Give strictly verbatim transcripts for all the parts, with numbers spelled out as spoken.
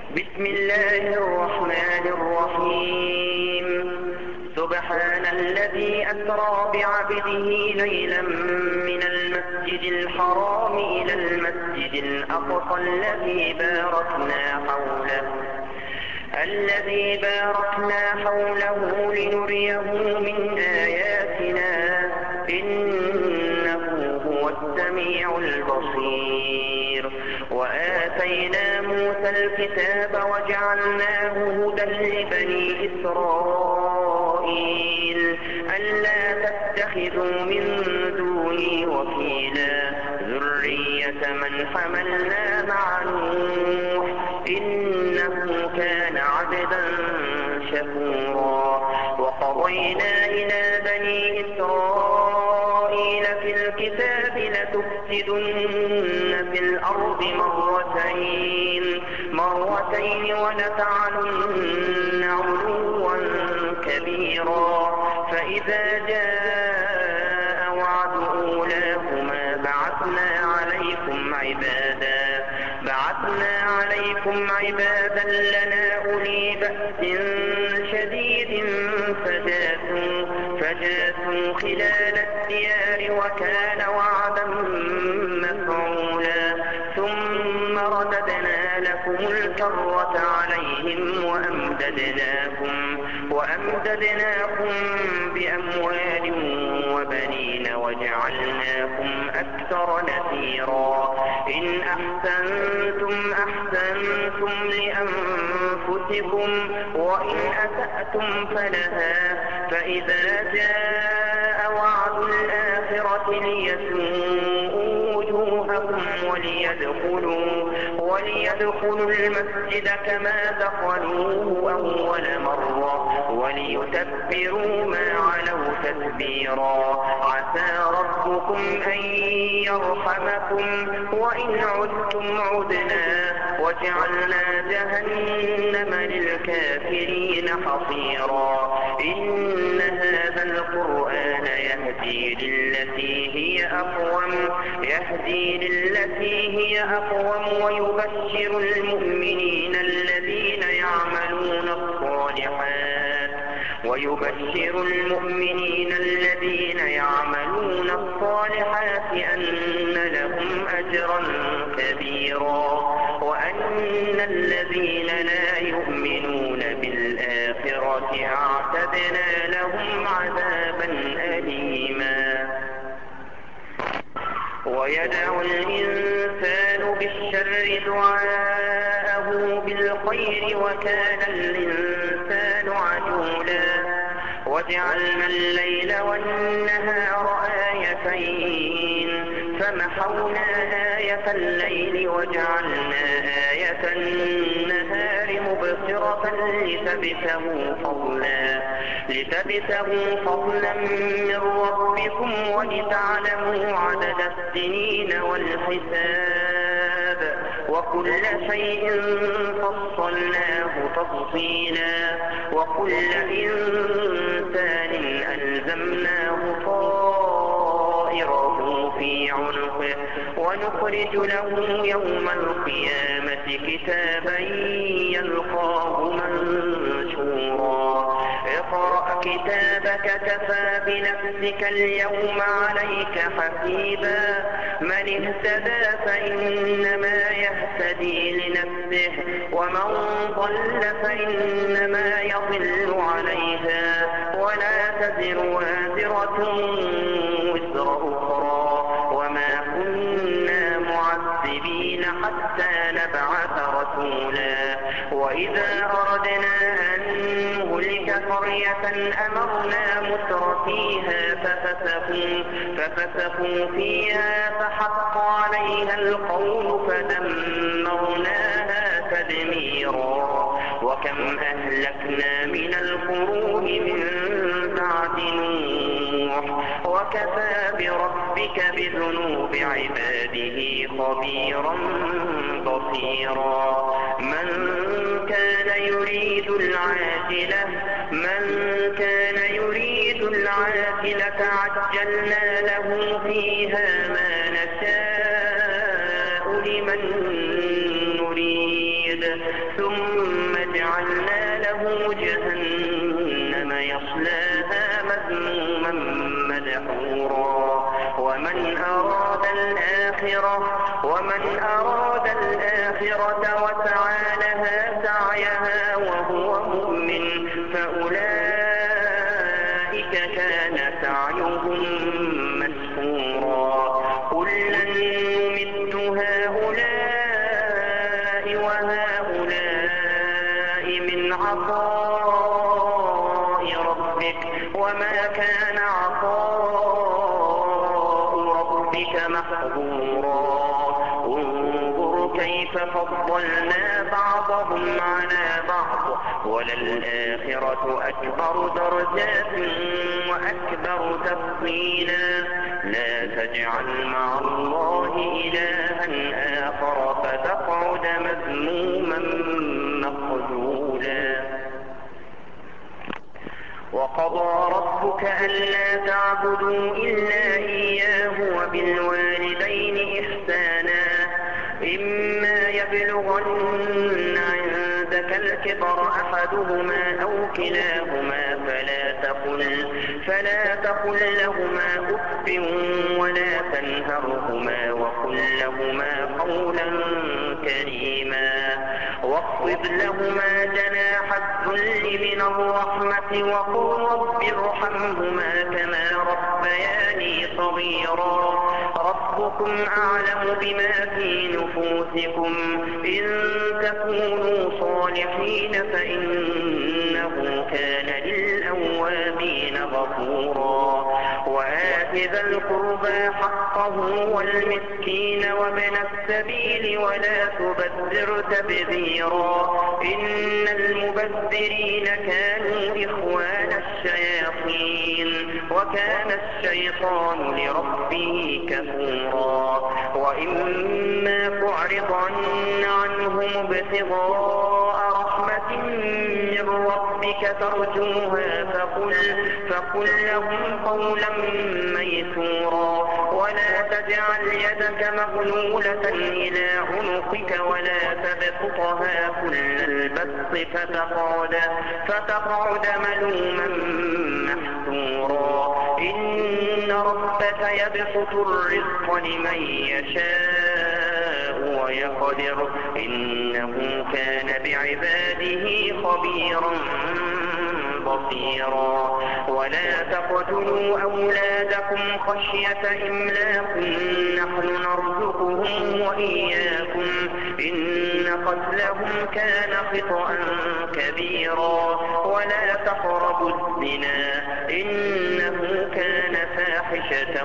بسم الله الرحمن الرحيم. سبحان الذي أسرى بعبده ليلا من المسجد الحرام إلى المسجد الأقصى الذي باركنا حوله الذي باركنا حوله لنريه من آياتنا إنه هو السميع البصير. وآتينا موسى الكتاب وجعلناه هدى لبني إسرائيل ألا تتخذوا من دوني وكيلا ذرية من حملنا مع نوح إنه كان عبدا شكورا. وقضينا إلى بني إسرائيل في الكتاب لتفسدن في الأرض مرتين مرتين ولتعلن علوا كبيرا. فإذا جاء وعد أولاهما بعثنا عليكم عبادا بعثنا عليكم عبادا لنا أولي بأس شديد فجاسوا فجاسوا خلال الديار وكان وعدا مفعولا. ثم رددنا لكم الكرة عليهم وأمددناكم وأمددناكم بأموال وبنين وجعلناكم أكثر نفيرا. إن أحسنتم أحسنتم لأنفسكم وإن أسأتم فلها. فإذا جاء وعد الآخرة ليسوءوا وجوهكم وليدخلوا وليدخلوا المسجد كما دخلوه أول مرة وليتبروا ما علوا تتبيرا. عسى ربكم أن يرحمكم وإن عدتم عدنا وجعلنا جهنم للكافرين حصيرا. إن هذا القرآن يهدي للتي هي أقوم يهدي للتي هي أقوم ويبشر المؤمنين الذين يعملون الصالحات ويبشر المؤمنين الذين يعملون الصالحات أن لهم أجرا كبيرا وأن الذين لا يؤمنون بالآخرة أعتدنا لهم عذابا أليما. ويدعو الإنسان بالشر دعاءه بالخير وكان الإنسان عجولا. وجعلنا الليل والنهار آيتين فمحونا آية الليل وجعلنا آية النهار مبصرة لتبتغوا فضلا لتبتغوا فضلا من ربكم ولتعلموا عدد السنين والحساب وكل شيء فصلناه تفصيلا. وكل إنسان ألزمناه طائره في عنقه ونخرج له يوم القيامة كتابا يلقاه منشورا. اقرأ كتابك كفى بنفسك اليوم عليك حسيبا. من اهتدى فإنما يهتدي لنفسه ومن ضل فإنما يضل عليها ولا تزر وازرة وزر أخرى وما كنا معذبين حتى نبعث رسولا. وإذا أردنا أن نهلك قرية أمرنا متر فيها ففسقوا ففسقوا فيها فحق عليها القول فدمرناها تدميرا. وكم أهلكنا من القرون من بعد نوح وكفى بربك بذنوب عباده خبيرا بصيرا. من كان يريد العاجلة من كان يريد العاجلة عجلنا له فيها ما نشاء لمن نريد ثم جعلنا له جهنم يصلاها مذموما مدحورا ومن أراد الآخرة ومن أراد الآخرة وسعى لها سعيها وهو مؤمن فأولئك كان سعيهم مشكورا كلا نمد هؤلاء وهؤلاء من عطاء ربك وما كان عطاء ربك محظورا انظر كيف فضلنا بعضهم على بعض وللآخرة أكبر درجات وأكبر تفضيلا لا تجعل مع الله إلها آخر فتقعد مذموما مخذولا وقضى ربك ألا تعبدوا إلا إياه وبالوالدين إحسانا إما يبلغن عندك الكبر أحدهما أو كلاهما فلا تقل, فلا تقل لهما أف ولا تنهرهما وقل لهما قولا كريما واخفض لهما جناح الذل من الرحمة وقل رب ارحمهما كما ربياني صغيرا ربكم أعلم بما في نفوسكم إن تكونوا صالحين فإنه كان للأوابين غفورا وآت ذا القربى حقه والمسكين وابن السبيل ولا تبذر تبذيرا إن المبذرين كانوا إخوان الشياطين وكان الشيطان لربه كفورا وإما تعرضن عنهم ابتغاء رحمة من ربك ترجوها فقل, فقل لهم قولا ميسورا ولا تجعل يدك مغلولة إلى عنقك ولا تبسطها كل البسط فتقعد, فتقعد ملوما محسورا إن ربك يبسط الرزق لمن يشاء ويقدر إنه كان بعباده خبيرا بصيرا ولا تقتلوا أولادكم خشية إملاق نحن نرزقهم وإياكم إن قتلهم كان خطأ كبيرا ولا تقربوا الزنا إنه كان فاحشة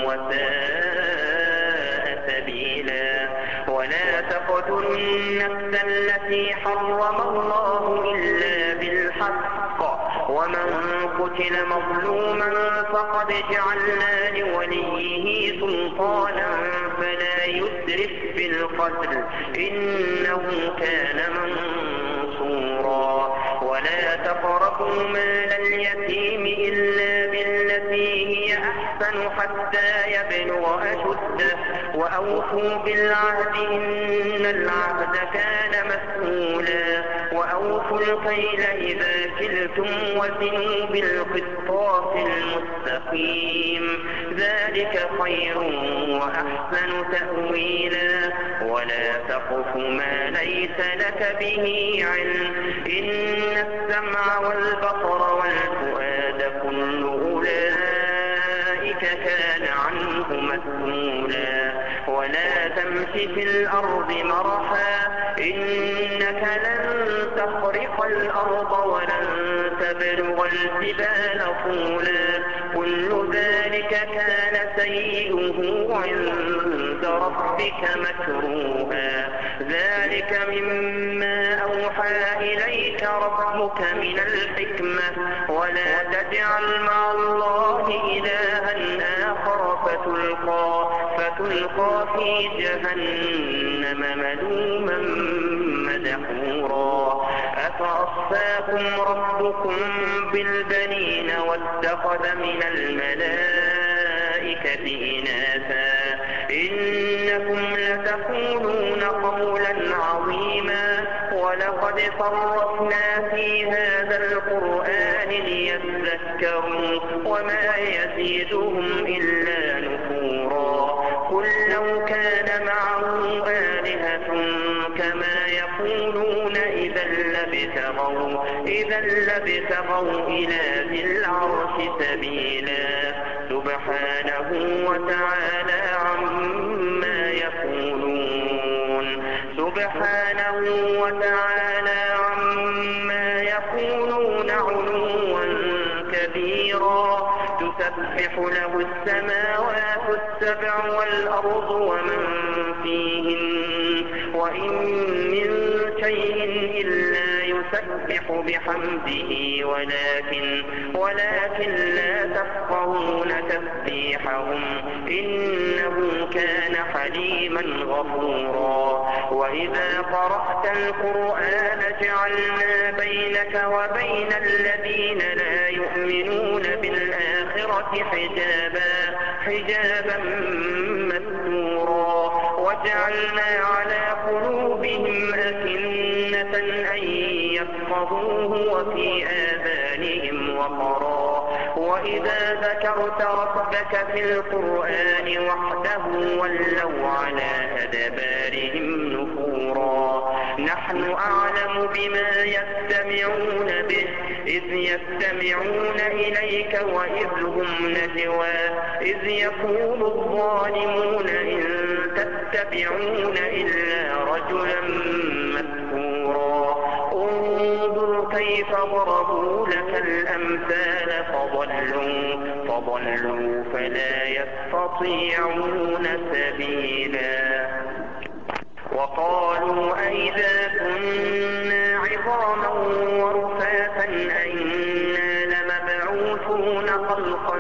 وساء سبيلا ولا تقتلوا النفس التي حرم الله إلا بالحق ومن قتل مظلوما فقد جعلنا لوليه سلطانا فلا يسرف في القتل إنه كان منصورا ولا تقربوا مال اليتيم إلا بالتي هي أحسن حتى يبلغ أشده وأوفوا بالعهد إن العهد كان مسؤولا وأوفوا الكيل إذا كلتم وزنوا بالقسطاس المستقيم ذلك خير وأحسن تأويلا ولا تقف ما ليس لك به علم إن السمع والبصر والفؤاد كل أولئك كان عنه مسؤولا ولا تمش في الأرض مرحا إنك لن تخرق الأرض ولن تبلغ الجبال طولا كل ذلك كان سيئه عند ربك مكروها ذلك مما أوحى إليك ربك من الحكمة ولا تجعل مع الله إلها آخر فتلقى, فتلقى في جهنم ملوما مدحورا أفأصفاكم ربكم بالبنين واتخذ من الملائكة إناثا إنكم لتقولون قولا عظيما ولقد صرفنا في هذا القرآن ليذكروا وما يزيدهم إلا نفورا قل لو كان معه آلهة كما يقولون إذا لابتغوا إذا لابتغوا إلى ذي العرش سبيلا سبحانه وتعالى عما يقولون سبحانه وتعالى عما يقولون علوا كبيرا تسبح له السماوات السبع والأرض ومن فيهن وإن من شيء إلا يسبح بحمده ولكن ولكن لا تفقهون تسبيحهم إنه كان حليما غفورا وإذا قرأت القرآن جعلنا بينك وبين الذين لا يؤمنون بالآخرة حجابا حجابا مستورا وجعلنا على قلوبهم أكنة أن يفقهوه وفي آذانهم وقرا وإذا ذكرت ربك في القرآن وحده ولوا على أدبارهم نفورا نحن أعلم بما يستمعون به إذ يستمعون إليك وإذ هم نجوى إذ يقول الظالمون إن تتبعون إلا رجلا مسحورا انظر كيف ضربوا لك الأمثال فضلوا فضلوا فلا يستطيعون سبيلا وقالوا أئذا كنا عظاما ورفاتا أئنا لمبعوثون خلقا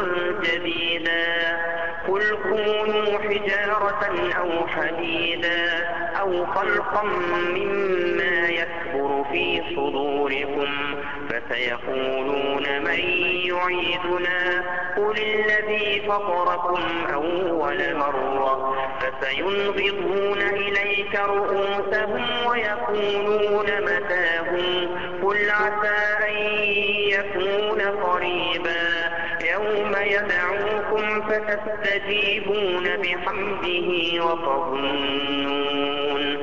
جديدا قل كونوا حجارة أو حديدا أو خلقا مما يكبر في صدوركم فسيقولون من يعيدنا قل الذي فطركم أول مرة فسينغضون إليك رؤوسهم ويقولون متاهم قل عسى أن يكون قريبا يوم يدعوكم فتستجيبون بحمده وتظنون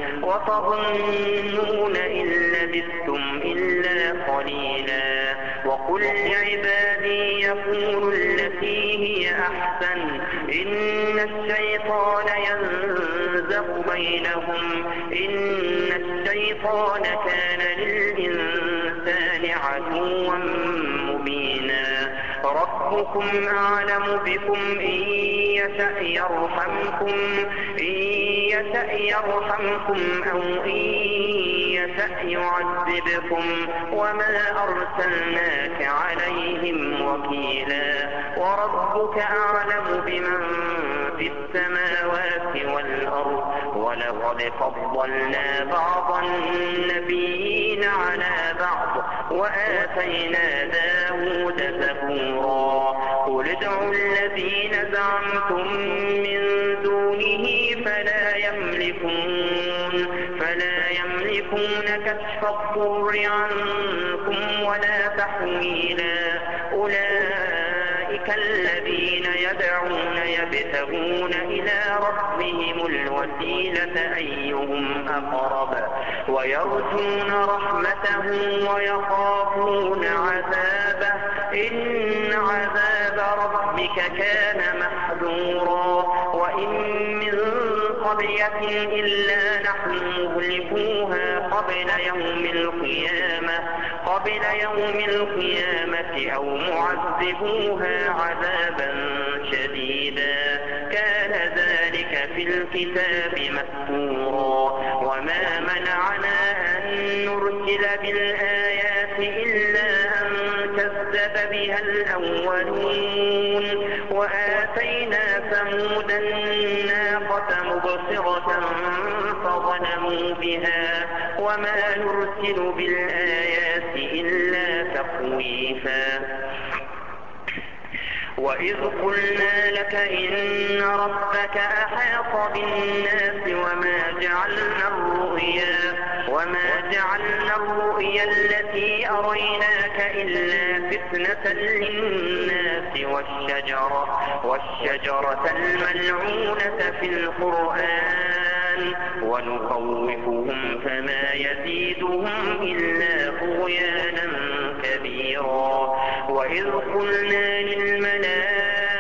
وتظنون إن لبثتم إلا قليلا وقل لعبادي يقولوا التي هي أحسن إن الشيطان ينزغ بينهم إن الشيطان كان للإنسان عدوا مبينا ربكم أعلم بكم إن يشأ يرحمكم إن يشأ يرحمكم أو إن يشأ يعذبكم وما أرسلناك عليهم وكيلا وربك أعلم بمن في السماوات والأرض ولقد فضلنا بعض النبيين على بعض وآتينا داود زبورا قل ادعوا الذين زعمتم من دونه فلا يملكون فلا يملكون كشف الضر عنكم ولا تحويلا أولئك الذين يدعون يبتغون إلى ربهم الوسيلة أيهم أقرب ويرجون رحمته ويخافون عذابه إن عذاب ربك كان محذورا وإن من قرية إلا نحن مهلكوها قبل يوم القيامة قبل يوم القيامة أو معذبوها عذابا شديدا كان ذلك في الكتاب مسطورا وما منعنا أن نرسل بالآيات إلا أن كذب بها الأولون وآتينا ثمود الناقة مبصرة فظلموا بها وما نرسل بالآيات إلا تخويفا وإذ قلنا لك إن ربك أحاط بالناس وما جعلنا الرؤيا وما جعلنا الرؤيا التي أريناك إلا فتنة للناس والشجرة, والشجرة الملعونة في القرآن ونخوفهم فما يزيدهم إلا طغيانا كبيرا. وإذ قلنا للملائكة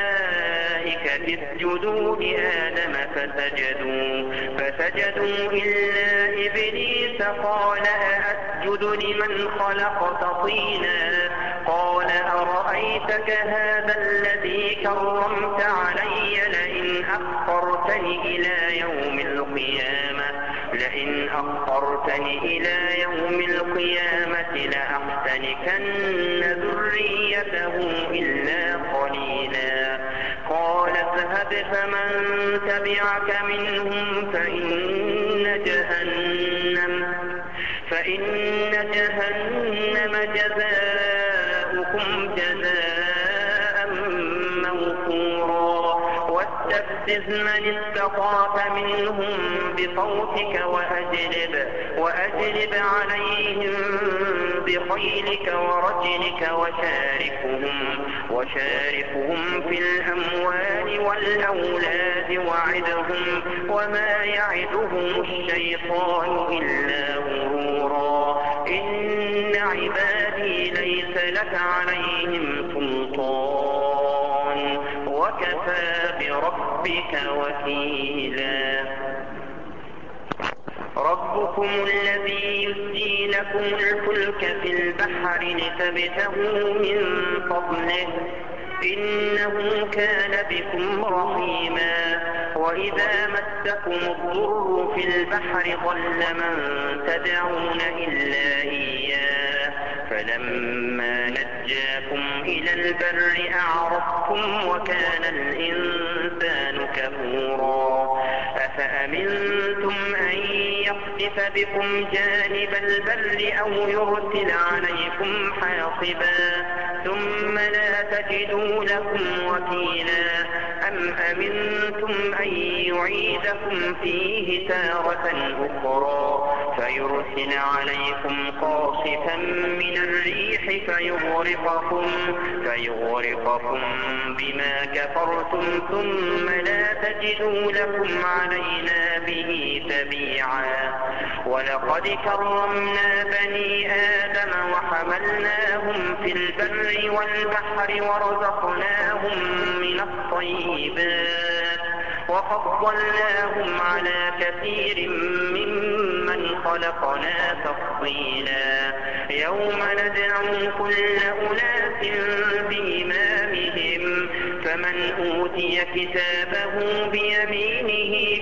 اسجدوا لآدم فسجدوا, فسجدوا إلا إبليس قال أأسجد لمن خلقت طينا قال أرأيتك هذا الذي كرمت علي لئن أخرتني إلى يوم القيامة لئن أخرتني إلى يوم القيامة لأحتنكن ذريته إلا قليلا. قال اذهب فمن تبعك منهم فإن جهنم, فإن جهنم جزاؤكم جزاء موفورا. واستفزز من استطعت منهم بصوتك وأجلب, وأجلب عليهم بخيلك ورجلك وشاركهم, وشاركهم في الأموال والأولاد وعدهم وما يعدهم الشيطان إلا غرورا. إن عبادي ليس لك عليهم سلطان وكفى بربك وكيلا. ربكم الذي يزجي لكم الفلك في البحر لتبتغوا من فضله إنه كان بكم رحيما. وإذا مسكم الضر في البحر ضل من تدعون إلا إياه فلما نجاكم إلى البر أعرضتم وكان الإنسان كفورا. أفأمنتم أن يخسف بكم جانب البر أو يرسل عليكم حاصبا ثم لا تجدوا لكم وكيلا. أم أمنتم أن يعيدكم فيه تارة أخرى فيرسل عليكم قاصفا من الريح فيغرقكم, فيغرقكم بما كفرتم ثم لا تجدوا لكم علينا به تبيعا. ولقد كرمنا بني آدم وحملناهم في البر والبحر ورزقناهم من الطيبات وفضلناهم على كثير ممن خلقنا تفضيلا. يوم ندعو كل أناس بإمامهم فمن أوتي كتابه بيمينه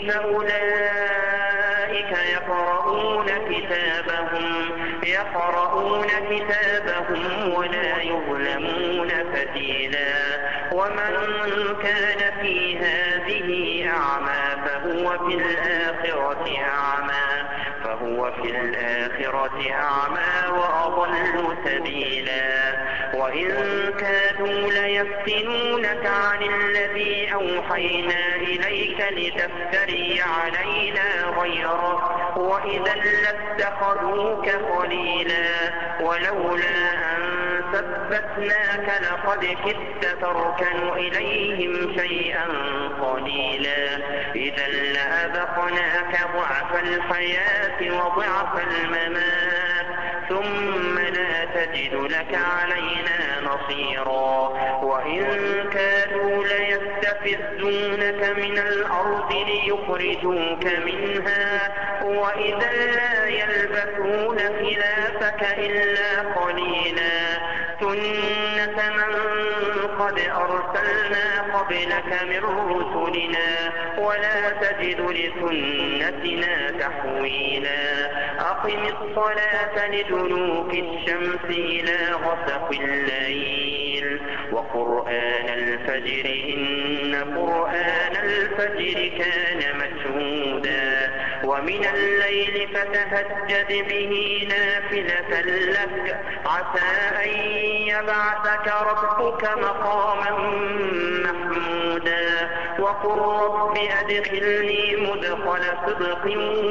فأولئك يقرؤون كتابهم, يقرؤون كتابهم ولا يظلمون فتيلا. ومن كان في هذه أعمى فهو في الآخرة أعمى, فهو في الآخرة أعمى وأضل سبيلا. وإن كادوا ليفتنونك عن الذي أوحينا إليك لتفتري علينا غيره وإذا لاتخذوك خليلا. ولولا أن ثبتناك لقد كدت تركن إليهم شيئا قليلا. إذا لأذقناك ضعف الحياة وضعف الممات ثم لا تجد لك علينا نصيرا. وإن كادوا ليستفزونك من الأرض ليخرجوك منها وإذا لا يلبثون خلافك إلا قليلا. سنة من قد أرسلنا قبلك من رسلنا ولا تجد لسنتنا تحويلا. أقم الصلاة لدلوك الشمس إلى غسق الليل وقرآن الفجر إن قرآن الفجر كان مشهودا. ومن الليل فتهجد به نافلة لك عسى أن يبعثك ربك مقاما محمودا. وقل رب أدخلني مدخل صدق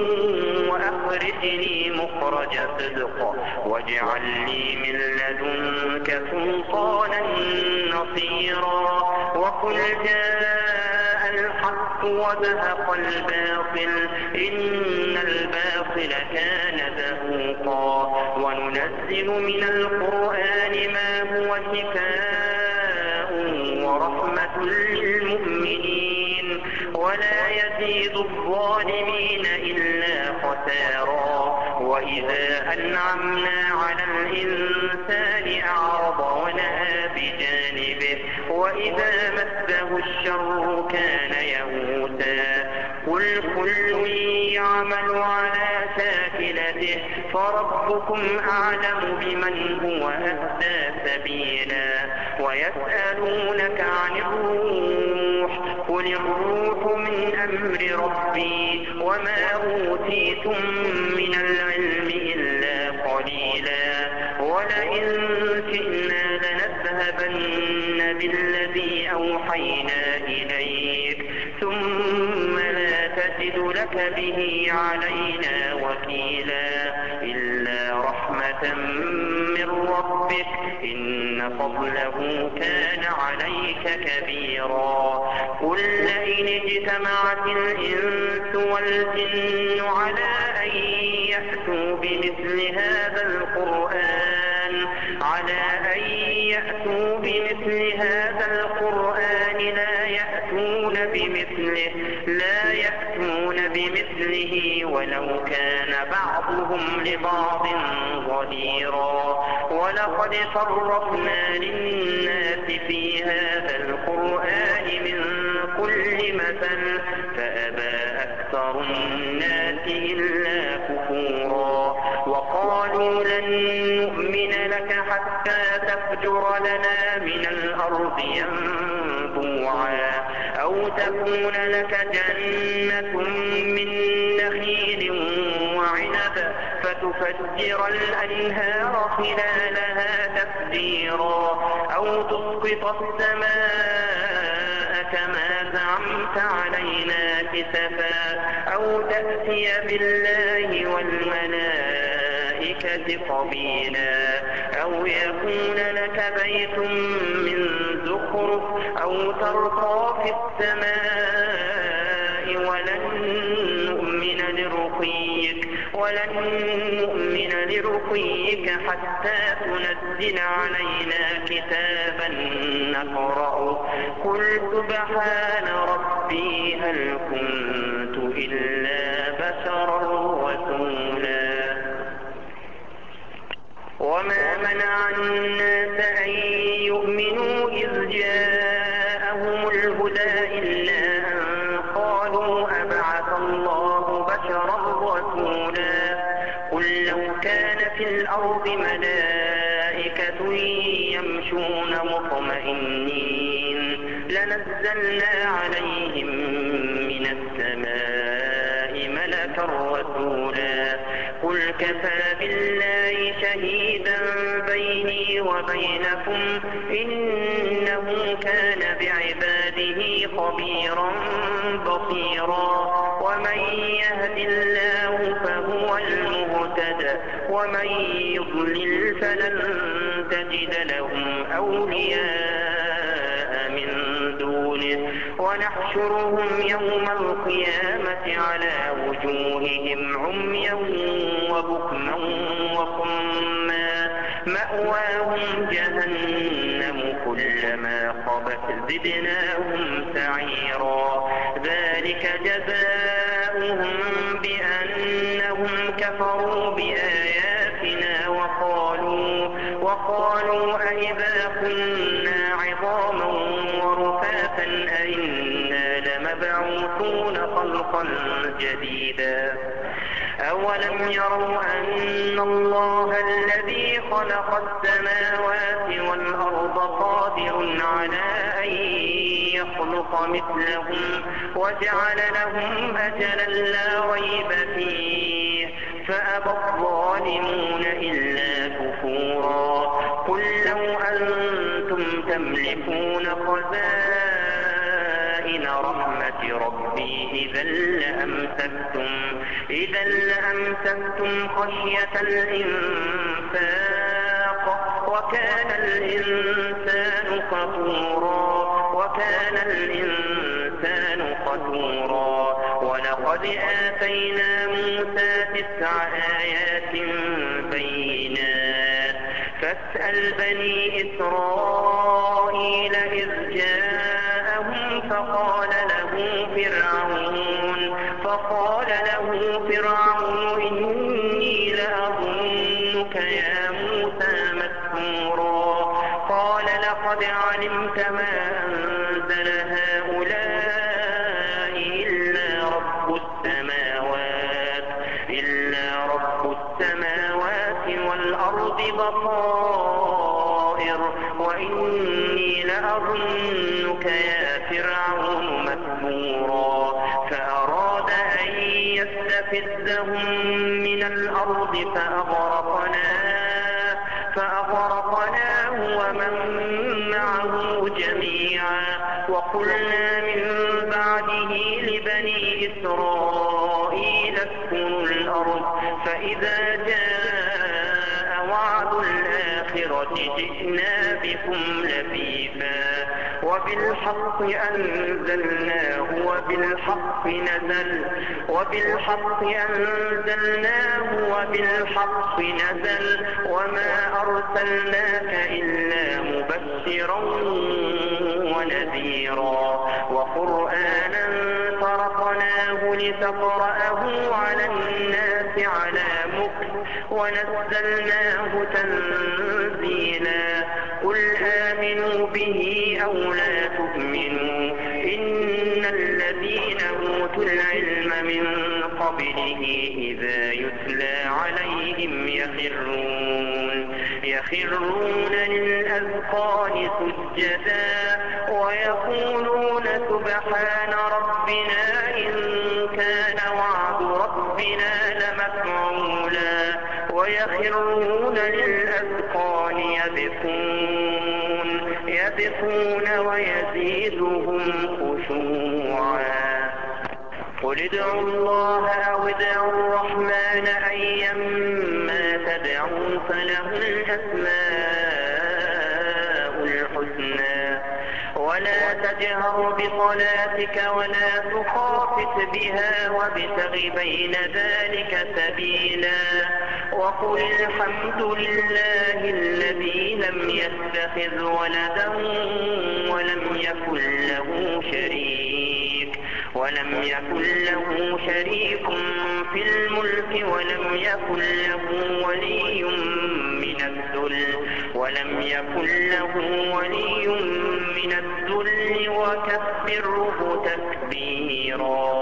وأخرجني مخرج صدق واجعل لي من لدنك سلطانا نصيرا. وقل جاء الحق وزهق الباطل إن الباطل كان زهوقا. وننزل من القرآن ما هو شفاء ورحمة للمؤمنين ولا يزيد الظالمين إلا خسارا. وإذا أنعمنا على الإنسان أعرض ونأى بجانبه وإذا مسه الشر كان يئوسا. قل كل يعمل على شاكلته فربكم أعلم بمن هو أهدى سبيلا. ويسألونك عن الروح قل الروح من أمر ربي وما أوتيتم من العلم إلا قليلا. ولئن شئنا لنذهبن بالذي أوحينا إليك ثم لا تجد لك به علينا وكيلا إلا رحمة من ربك إن فضله كان عليك كبيرا. قل لئن اجتمعت الإنس والجن على أن يأتوا بمثل هذا القرآن على أن يأتوا بمثل هذا القرآن لا يأتون بمثله لا يأتون بمثله ولو كان بعضهم لبعض ظهيرا. ولقد صرفنا للناس في هذا القرآن من كل مثل فأبى أكثر الناس إلا كفورا. وقالوا لن نؤمن لك حتى تفجر لنا من الأرض ينبوعا أو تكون لك جنة من نخيل وعنب فتفجر الأنهار خلالها تفجيرا أو تسقط السماء كما زعمت علينا كسفا أو تأتي بالله والملائكة قبيلا أو يكون لك بيت من زخرف أو ترقى في السماء ولن نؤمن لرقيك ولن نؤمن لرقيك حتى تنزل علينا كتابا نقرأه قل سبحان ربي هل كنت إلا بشرا رسولا. وما منع الناس أن يؤمنوا إذ جاءهم الهدى إلا أن قالوا أبعث الله بشرا رسولا. قل لو كان في الأرض ملائكة يمشون مطمئنين لنزلنا عليهم من السماء ملكا رسولا. قل كفى بالله شهيدا بيني وبينكم إنه كان بعباده خبيرا بصيرا. ومن يهد الله فهو المهتد ومن يضلل فلن تجد لهم أولياء من دونه ونحشرهم يوم القيامة على وجوههم عميا وبكما وصما مأواهم جهنم كلما خبت زدناهم سعيرا. ذلك جزاؤهم بأنهم كفروا بآياتنا وقالوا وقالوا أئذا كنا عظاما ورفاتا أئنا لمبعوثون خلقا جديدا. أولم يروا أن الله الذي خلق السماوات والأرض قادر على أن يخلق مثلهم وجعل لهم أجلا لا ريب فيه فأبى الظالمون إلا كفورا. قل لو أنتم تملكون خزائن رحمة ربي إذا لأمسكتم, إذا لأمسكتم خشية الإنفاق وكان الإنسان قتورا وكان الإنسان قتورا ولقد آتينا موسى تسع آيات بينات فاسأل بني إسرائيل إذ جاءهم فقال له فرعون فقال له فرعون إني لأظنك يا موسى مسحورا قال لقد علمت ما أنزل هؤلاء إلا رب السماوات إلا رب السماوات والأرض بصائر وإني لأظنك يا فرعون مسحورا فأراد أن يستفزهم من الأرض فأغرقناه فأغرقناه ومن معه جميعا وقلنا من بعده لبني إسرائيل اسكنوا الأرض فإذا جاء وعد الآخرة جئنا بكم لفيفا وبالحق أنزلناه وبالحق نزل وبالحق أنزلناه وبالحق نزل وما أرسلناك إلا مبشرا ونذيرا وقرآنا فرقناه لتقرأه على الناس على مكث ونزلناه تنزيلا قل آمنوا به أو لا تؤمنوا إن الذين أوتوا العلم من قبله إذا يتلى عليهم يخرون يخرون للأذقان سجدا ويقولون سبحان ربنا إن كان وعد ربنا لمفعولا ويخرون للأذقان يبكون يبكون ويزيدهم خشوعا قل ادعوا الله أو ادعوا الرحمن أيما تدعوا فله الأسماء الحسنى ولا تجهر بصلاتك ولا تخافت بها وابتغ بين ذلك سبيلا وقل الحمد لله الذي لم يتخذ ولدا ولم يكن له شريك ولم يكن له شريك في الملك ولم يكن له ولي من الذل ولم يكن له ولي من الذل وكبره تكبيرا